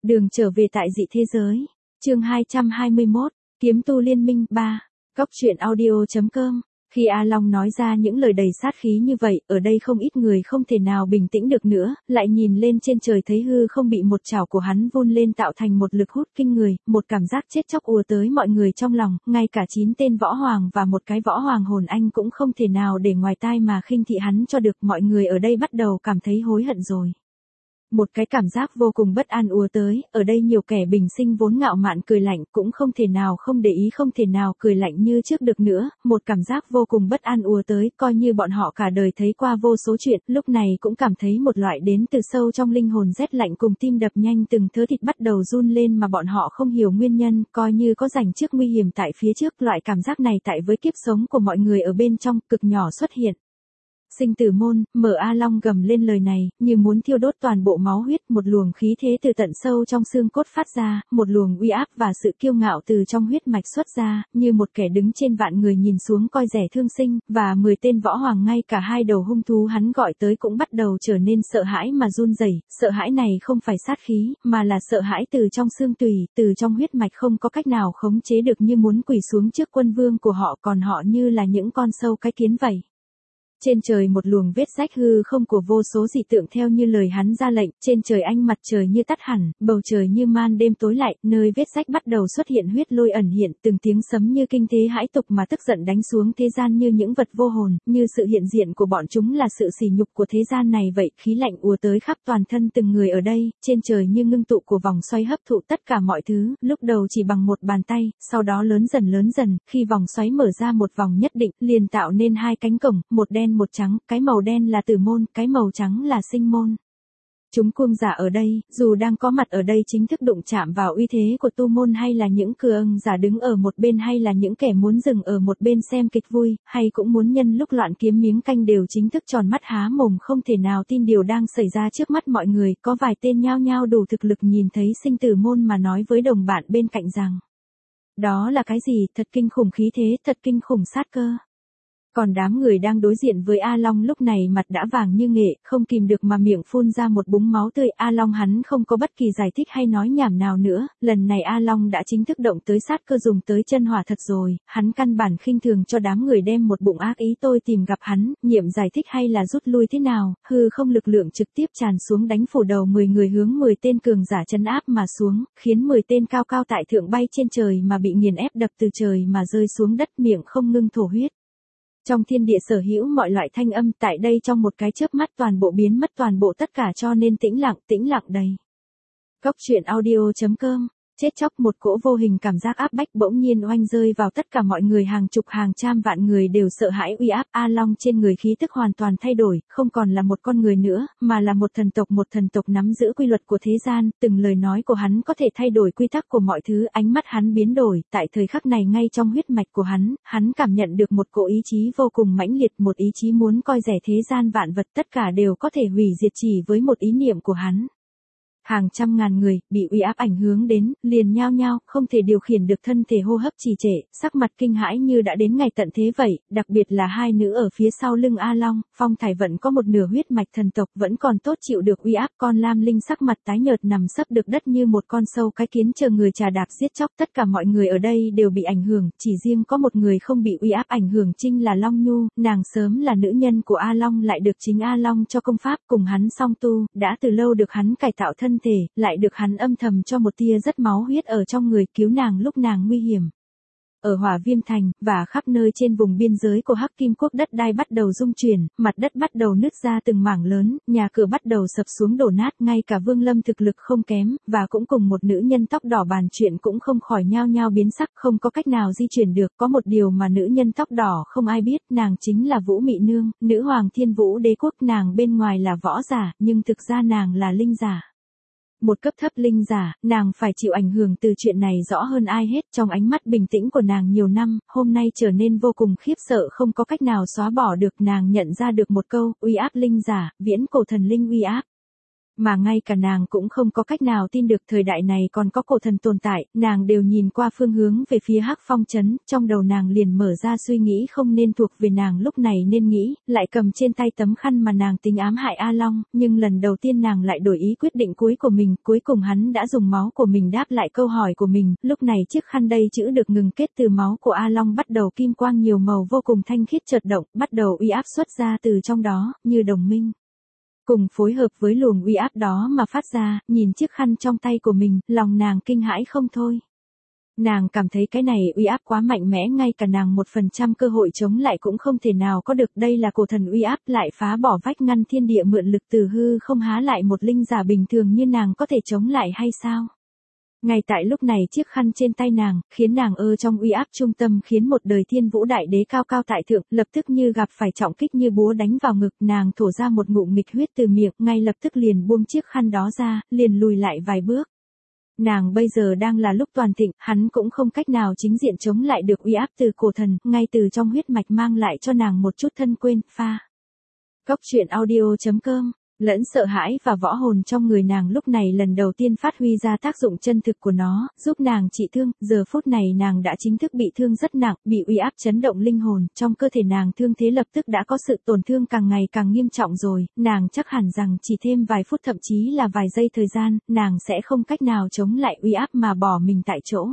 Đường trở về tại dị thế giới. Chương 221, Kiếm tu liên minh 3. Cóc truyện audio.com. Khi A Long nói ra những lời đầy sát khí như vậy, ở đây không ít người không thể nào bình tĩnh được nữa, lại nhìn lên trên trời thấy hư không bị một chảo của hắn vun lên tạo thành một lực hút kinh người, một cảm giác chết chóc ùa tới mọi người trong lòng, ngay cả 9 tên võ hoàng và một cái võ hoàng hồn anh cũng không thể nào để ngoài tai mà khinh thị hắn cho được, mọi người ở đây bắt đầu cảm thấy hối hận rồi. Một cái cảm giác vô cùng bất an ùa tới, ở đây nhiều kẻ bình sinh vốn ngạo mạn cười lạnh cũng không thể nào không để ý, không thể nào cười lạnh như trước được nữa, một cảm giác vô cùng bất an ùa tới, coi như bọn họ cả đời thấy qua vô số chuyện, lúc này cũng cảm thấy một loại đến từ sâu trong linh hồn rét lạnh cùng tim đập nhanh từng thớ thịt bắt đầu run lên mà bọn họ không hiểu nguyên nhân, coi như có dành trước nguy hiểm tại phía trước, loại cảm giác này tại với kiếp sống của mọi người ở bên trong cực nhỏ xuất hiện. Sinh tử môn, mở A Long gầm lên lời này, như muốn thiêu đốt toàn bộ máu huyết, một luồng khí thế từ tận sâu trong xương cốt phát ra, một luồng uy áp và sự kiêu ngạo từ trong huyết mạch xuất ra, như một kẻ đứng trên vạn người nhìn xuống coi rẻ thương sinh, và 10 tên võ hoàng ngay cả hai đầu hung thú hắn gọi tới cũng bắt đầu trở nên sợ hãi mà run rẩy. Sợ hãi này không phải sát khí, mà là sợ hãi từ trong xương tủy, từ trong huyết mạch không có cách nào khống chế được, như muốn quỳ xuống trước quân vương của họ, còn họ như là những con sâu cái kiến vậy. Trên trời một luồng vết rách hư không của vô số dị tượng theo như lời hắn ra lệnh, trên trời ánh mặt trời như tắt hẳn, bầu trời như man đêm tối lại, nơi vết rách bắt đầu xuất hiện huyết lôi ẩn hiện, từng tiếng sấm như kinh thế hãi tục mà tức giận đánh xuống thế gian như những vật vô hồn, như sự hiện diện của bọn chúng là sự sỉ nhục của thế gian này vậy, khí lạnh ùa tới khắp toàn thân từng người ở đây, trên trời như ngưng tụ của vòng xoáy hấp thụ tất cả mọi thứ, lúc đầu chỉ bằng một bàn tay, sau đó lớn dần, khi vòng xoáy mở ra một vòng nhất định, liền tạo nên hai cánh cổng, một đen một trắng, cái màu đen là tử môn, cái màu trắng là sinh môn. Chúng cuồng giả ở đây, dù đang có mặt ở đây chính thức đụng chạm vào uy thế của tu môn, hay là những cường giả đứng ở một bên, hay là những kẻ muốn dừng ở một bên xem kịch vui, hay cũng muốn nhân lúc loạn kiếm miếng canh, đều chính thức tròn mắt há mồm không thể nào tin điều đang xảy ra trước mắt mọi người. Có vài tên nhao nhao đủ thực lực nhìn thấy sinh tử môn mà nói với đồng bạn bên cạnh rằng: đó là cái gì, thật kinh khủng khí thế, thật kinh khủng sát cơ. Còn đám người đang đối diện với A Long lúc này mặt đã vàng như nghệ, không kìm được mà miệng phun ra một búng máu tươi. A Long hắn không có bất kỳ giải thích hay nói nhảm nào nữa, lần này A Long đã chính thức động tới sát cơ, dùng tới chân hỏa thật rồi, hắn căn bản khinh thường cho đám người đem một bụng ác ý tôi tìm gặp hắn, nhiệm giải thích hay là rút lui thế nào, hư không lực lượng trực tiếp tràn xuống đánh phủ đầu 10 người hướng 10 tên cường giả trấn áp mà xuống, khiến 10 tên cao cao tại thượng bay trên trời mà bị nghiền ép, đập từ trời mà rơi xuống đất, miệng không ngưng thổ huyết. Trong thiên địa sở hữu mọi loại thanh âm tại đây trong một cái chớp mắt toàn bộ biến mất, toàn bộ tất cả cho nên tĩnh lặng đầy. Cóc truyện audio.com. Chết chóc, một cỗ vô hình cảm giác áp bách bỗng nhiên oanh rơi vào tất cả mọi người, hàng chục hàng trăm vạn người đều sợ hãi uy áp. A Long trên người khí tức hoàn toàn thay đổi, không còn là một con người nữa, mà là một thần tộc nắm giữ quy luật của thế gian, từng lời nói của hắn có thể thay đổi quy tắc của mọi thứ, ánh mắt hắn biến đổi, tại thời khắc này ngay trong huyết mạch của hắn cảm nhận được một cỗ ý chí vô cùng mãnh liệt, một ý chí muốn coi rẻ thế gian vạn vật, tất cả đều có thể hủy diệt chỉ với một ý niệm của hắn. Hàng trăm ngàn người, bị uy áp ảnh hưởng đến, liền nhao nhao, không thể điều khiển được thân thể, hô hấp trì trệ, sắc mặt kinh hãi như đã đến ngày tận thế vậy, đặc biệt là hai nữ ở phía sau lưng A Long, Phong Thải vẫn có một nửa huyết mạch thần tộc, vẫn còn tốt chịu được uy áp, còn Lam Linh sắc mặt tái nhợt nằm sấp được đất như một con sâu cái kiến chờ người chà đạp giết chóc, tất cả mọi người ở đây đều bị ảnh hưởng, chỉ riêng có một người không bị uy áp ảnh hưởng, chính là Long Nhu, nàng sớm là nữ nhân của A Long, lại được chính A Long cho công pháp, cùng hắn song tu, đã từ lâu được hắn cải tạo thân thể, lại được hắn âm thầm cho một tia rất máu huyết ở trong người, cứu nàng lúc nàng nguy hiểm. Ở Hỏa Viêm Thành, và khắp nơi trên vùng biên giới của Hắc Kim Quốc, đất đai bắt đầu rung chuyển, mặt đất bắt đầu nứt ra từng mảng lớn, nhà cửa bắt đầu sập xuống đổ nát, ngay cả Vương Lâm thực lực không kém, và cũng cùng một nữ nhân tóc đỏ bàn chuyện cũng không khỏi nhao nhao biến sắc, không có cách nào di chuyển được. Có một điều mà nữ nhân tóc đỏ không ai biết, nàng chính là Vũ Mị Nương, nữ hoàng Thiên Vũ Đế Quốc, nàng bên ngoài là võ giả, nhưng thực ra nàng là linh giả. Một cấp thấp linh giả, nàng phải chịu ảnh hưởng từ chuyện này rõ hơn ai hết. Trong ánh mắt bình tĩnh của nàng nhiều năm, hôm nay trở nên vô cùng khiếp sợ, không có cách nào xóa bỏ được. Nàng nhận ra được một câu, uy áp linh giả, viễn cổ thần linh uy áp. Mà ngay cả nàng cũng không có cách nào tin được thời đại này còn có cổ thần tồn tại, nàng đều nhìn qua phương hướng về phía Hắc Phong trấn, trong đầu nàng liền mở ra suy nghĩ không nên thuộc về nàng lúc này nên nghĩ, lại cầm trên tay tấm khăn mà nàng tính ám hại A Long, nhưng lần đầu tiên nàng lại đổi ý quyết định cuối của mình, cuối cùng hắn đã dùng máu của mình đáp lại câu hỏi của mình, lúc này chiếc khăn đây chữ được ngừng kết từ máu của A Long bắt đầu kim quang nhiều màu vô cùng thanh khiết chợt động, bắt đầu uy áp xuất ra từ trong đó, như đồng minh. Cùng phối hợp với luồng uy áp đó mà phát ra, nhìn chiếc khăn trong tay của mình, lòng nàng kinh hãi không thôi. Nàng cảm thấy cái này uy áp quá mạnh mẽ, ngay cả nàng 1% cơ hội chống lại cũng không thể nào có được, đây là cổ thần uy áp lại phá bỏ vách ngăn thiên địa mượn lực từ hư không, há lại một linh giả bình thường như nàng có thể chống lại hay sao? Ngay tại lúc này chiếc khăn trên tay nàng, khiến nàng trong uy áp trung tâm, khiến một đời thiên vũ đại đế cao cao tại thượng, lập tức như gặp phải trọng kích như búa đánh vào ngực, nàng thổ ra một ngụm nghịch huyết từ miệng, ngay lập tức liền buông chiếc khăn đó ra, liền lùi lại vài bước. Nàng bây giờ đang là lúc toàn thịnh, hắn cũng không cách nào chính diện chống lại được uy áp từ cổ thần, ngay từ trong huyết mạch mang lại cho nàng một chút thân quên, pha. Cốc truyện audio.com Lẫn sợ hãi và võ hồn trong người nàng lúc này lần đầu tiên phát huy ra tác dụng chân thực của nó, giúp nàng trị thương, giờ phút này nàng đã chính thức bị thương rất nặng, bị uy áp chấn động linh hồn, trong cơ thể nàng thương thế lập tức đã có sự tổn thương càng ngày càng nghiêm trọng rồi, nàng chắc hẳn rằng chỉ thêm vài phút thậm chí là vài giây thời gian, nàng sẽ không cách nào chống lại uy áp mà bỏ mình tại chỗ.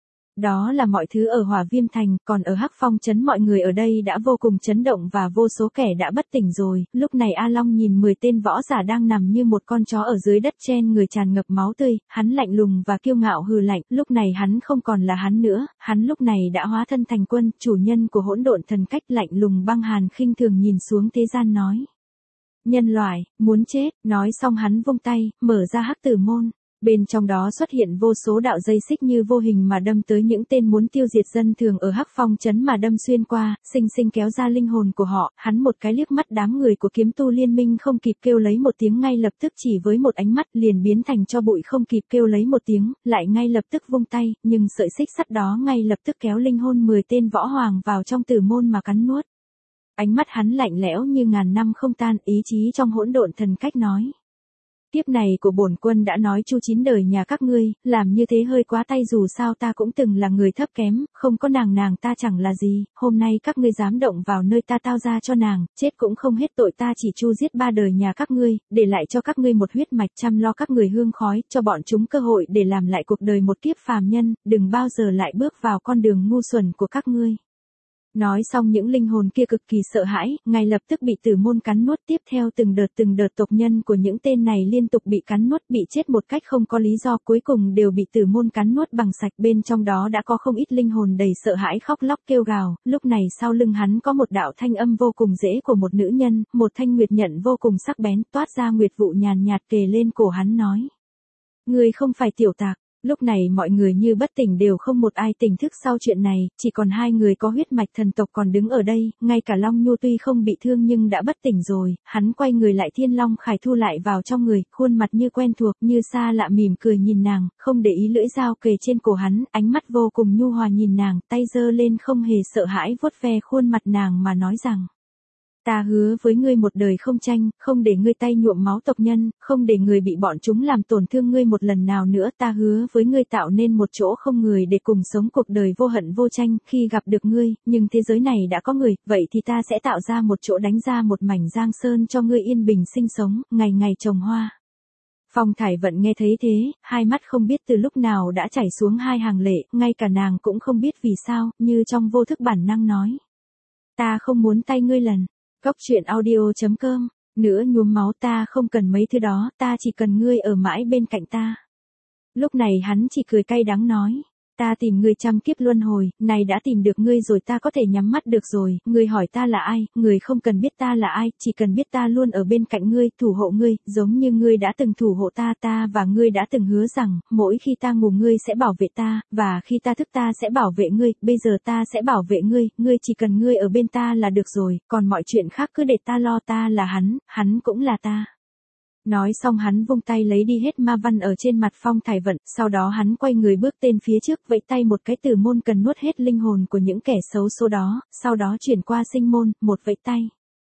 Đó là mọi thứ ở Hỏa Viêm Thành, còn ở Hắc Phong trấn mọi người ở đây đã vô cùng chấn động và vô số kẻ đã bất tỉnh rồi, lúc này A Long nhìn 10 tên võ giả đang nằm như một con chó ở dưới đất trên người tràn ngập máu tươi, hắn lạnh lùng và kiêu ngạo hừ lạnh, lúc này hắn không còn là hắn nữa, hắn lúc này đã hóa thân thành quân, chủ nhân của hỗn độn thần cách, lạnh lùng băng hàn khinh thường nhìn xuống thế gian nói. Nhân loại, muốn chết, nói xong hắn vung tay, mở ra Hắc Tử môn. Bên trong đó xuất hiện vô số đạo dây xích như vô hình mà đâm tới những tên muốn tiêu diệt dân thường ở Hắc Phong trấn mà đâm xuyên qua, xinh xinh kéo ra linh hồn của họ, hắn một cái liếc mắt đám người của kiếm tu liên minh không kịp kêu lấy một tiếng, ngay lập tức chỉ với một ánh mắt liền biến thành tro bụi, không kịp kêu lấy một tiếng, lại ngay lập tức vung tay, nhưng sợi xích sắt đó ngay lập tức kéo linh hồn 10 tên võ hoàng vào trong tử môn mà cắn nuốt. Ánh mắt hắn lạnh lẽo như ngàn năm không tan, ý chí trong hỗn độn thần cách nói. Kiếp này của bổn quân đã nói chu 9 đời nhà các ngươi, làm như thế hơi quá tay, dù sao ta cũng từng là người thấp kém, không có nàng ta chẳng là gì, hôm nay các ngươi dám động vào nơi ta tao ra cho nàng, chết cũng không hết tội, ta chỉ chu giết 3 đời nhà các ngươi, để lại cho các ngươi một huyết mạch, chăm lo các người hương khói, cho bọn chúng cơ hội để làm lại cuộc đời một kiếp phàm nhân, đừng bao giờ lại bước vào con đường ngu xuẩn của các ngươi. Nói xong những linh hồn kia cực kỳ sợ hãi, ngay lập tức bị tử môn cắn nuốt, tiếp theo từng đợt tộc nhân của những tên này liên tục bị cắn nuốt, bị chết một cách không có lý do, cuối cùng đều bị tử môn cắn nuốt bằng sạch, bên trong đó đã có không ít linh hồn đầy sợ hãi khóc lóc kêu gào, lúc này sau lưng hắn có một đạo thanh âm vô cùng dễ của một nữ nhân, một thanh nguyệt nhận vô cùng sắc bén toát ra nguyệt vụ nhàn nhạt kề lên cổ hắn nói. Ngươi không phải tiểu tạc. Lúc này mọi người như bất tỉnh, đều không một ai tỉnh thức sau chuyện này, chỉ còn 2 người có huyết mạch thần tộc còn đứng ở đây, ngay cả Long Nhu tuy không bị thương nhưng đã bất tỉnh rồi, hắn quay người lại, Thiên Long Khải thu lại vào trong người, khuôn mặt như quen thuộc, như xa lạ, mỉm cười nhìn nàng, không để ý lưỡi dao kề trên cổ hắn, ánh mắt vô cùng nhu hòa nhìn nàng, tay giơ lên không hề sợ hãi vuốt ve khuôn mặt nàng mà nói rằng. Ta hứa với ngươi một đời không tranh, không để ngươi tay nhuộm máu tộc nhân, không để người bị bọn chúng làm tổn thương ngươi một lần nào nữa, ta hứa với ngươi tạo nên một chỗ không người để cùng sống cuộc đời vô hận vô tranh, khi gặp được ngươi, nhưng thế giới này đã có người, vậy thì ta sẽ tạo ra một chỗ, đánh ra một mảnh giang sơn cho ngươi yên bình sinh sống, ngày ngày trồng hoa. Phong Thải Vận nghe thấy thế, hai mắt không biết từ lúc nào đã chảy xuống 2 hàng lệ, ngay cả nàng cũng không biết vì sao, như trong vô thức bản năng nói. Ta không muốn tay ngươi lần. Cốc truyện audio.com, nữa nhuốm máu, ta không cần mấy thứ đó, ta chỉ cần ngươi ở mãi bên cạnh ta. Lúc này hắn chỉ cười cay đắng nói. Ta tìm ngươi trăm kiếp luân hồi, này đã tìm được ngươi rồi, ta có thể nhắm mắt được rồi, ngươi hỏi ta là ai, ngươi không cần biết ta là ai, chỉ cần biết ta luôn ở bên cạnh ngươi, thủ hộ ngươi, giống như ngươi đã từng thủ hộ ta, ta và ngươi đã từng hứa rằng, mỗi khi ta ngủ ngươi sẽ bảo vệ ta, và khi ta thức ta sẽ bảo vệ ngươi, bây giờ ta sẽ bảo vệ ngươi, ngươi chỉ cần ngươi ở bên ta là được rồi, còn mọi chuyện khác cứ để ta lo, ta là hắn cũng là ta. Nói xong hắn vung tay lấy đi hết ma văn ở trên mặt Phong Thải Vận, sau đó hắn quay người bước tên phía trước, vẫy tay một cái, tử môn cần nuốt hết linh hồn của những kẻ xấu số đó, sau đó chuyển qua sinh môn, một vẫy tay.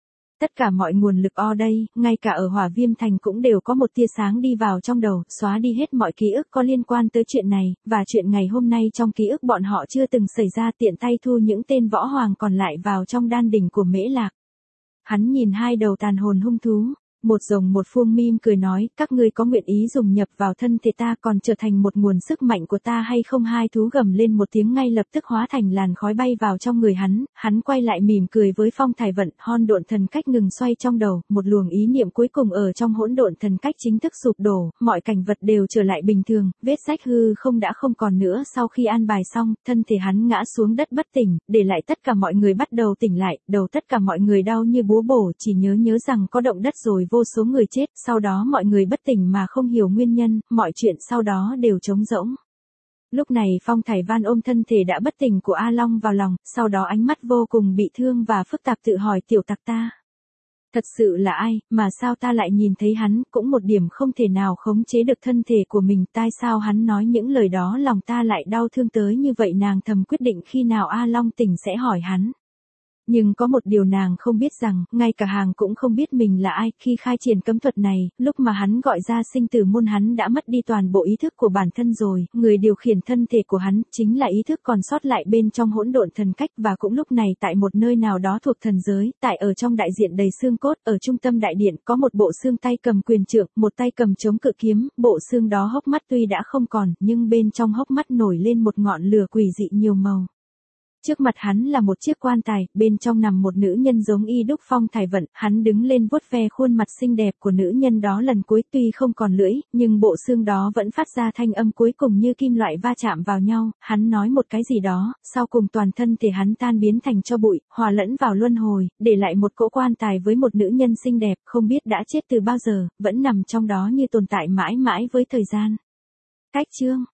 tất cả mọi nguồn lực ở đây, ngay cả ở Hỏa Viêm Thành cũng đều có một tia sáng đi vào trong đầu, xóa đi hết mọi ký ức có liên quan tới chuyện này, và chuyện ngày hôm nay trong ký ức bọn họ chưa từng xảy ra, tiện tay thu những tên võ hoàng còn lại vào trong đan đỉnh của Mễ Lạc. Hắn nhìn hai đầu tàn hồn hung thú, một rồng một phượng mỉm cười nói, các ngươi có nguyện ý dùng nhập vào thân thể ta còn trở thành một nguồn sức mạnh của ta hay không? Hai thú gầm lên một tiếng ngay lập tức hóa thành làn khói bay vào trong người hắn quay lại mỉm cười với Phong Thải Vận, hỗn độn thần cách ngừng xoay trong đầu, một luồng ý niệm cuối cùng ở trong hỗn độn thần cách chính thức sụp đổ, mọi cảnh vật đều trở lại bình thường, vết rách hư không đã không còn nữa. Sau khi an bài xong, thân thể hắn ngã xuống đất bất tỉnh, để lại tất cả mọi người bắt đầu tỉnh lại, đầu tất cả mọi người đau như búa bổ, chỉ nhớ rằng có động đất rồi vô số người chết, sau đó mọi người bất tỉnh mà không hiểu nguyên nhân, mọi chuyện sau đó đều trống rỗng. Lúc này Phong Thải Văn ôm thân thể đã bất tỉnh của A Long vào lòng, sau đó ánh mắt vô cùng bị thương và phức tạp tự hỏi, tiểu tặc ta thật sự là ai, mà sao ta lại nhìn thấy hắn, cũng một điểm không thể nào khống chế được thân thể của mình, tại sao hắn nói những lời đó lòng ta lại đau thương tới như vậy? Nàng thầm quyết định khi nào A Long tỉnh sẽ hỏi hắn. Nhưng có một điều nàng không biết rằng, ngay cả hàng cũng không biết mình là ai. Khi khai triển cấm thuật này, lúc mà hắn gọi ra sinh tử môn hắn đã mất đi toàn bộ ý thức của bản thân rồi, người điều khiển thân thể của hắn chính là ý thức còn sót lại bên trong hỗn độn thần cách. Và cũng lúc này tại một nơi nào đó thuộc thần giới, tại ở trong đại diện đầy xương cốt, ở trung tâm đại điện có một bộ xương tay cầm quyền trượng, một tay cầm chống cự kiếm, bộ xương đó hốc mắt tuy đã không còn, nhưng bên trong hốc mắt nổi lên một ngọn lửa quỷ dị nhiều màu. Trước mặt hắn là một chiếc quan tài, bên trong nằm một nữ nhân giống y đúc Phong Thải Vận, hắn đứng lên vuốt ve khuôn mặt xinh đẹp của nữ nhân đó lần cuối, tuy không còn lưỡi, nhưng bộ xương đó vẫn phát ra thanh âm cuối cùng như kim loại va chạm vào nhau, hắn nói một cái gì đó, sau cùng toàn thân thể hắn tan biến thành tro bụi, hòa lẫn vào luân hồi, để lại một cỗ quan tài với một nữ nhân xinh đẹp, không biết đã chết từ bao giờ, vẫn nằm trong đó như tồn tại mãi mãi với thời gian. Cách chương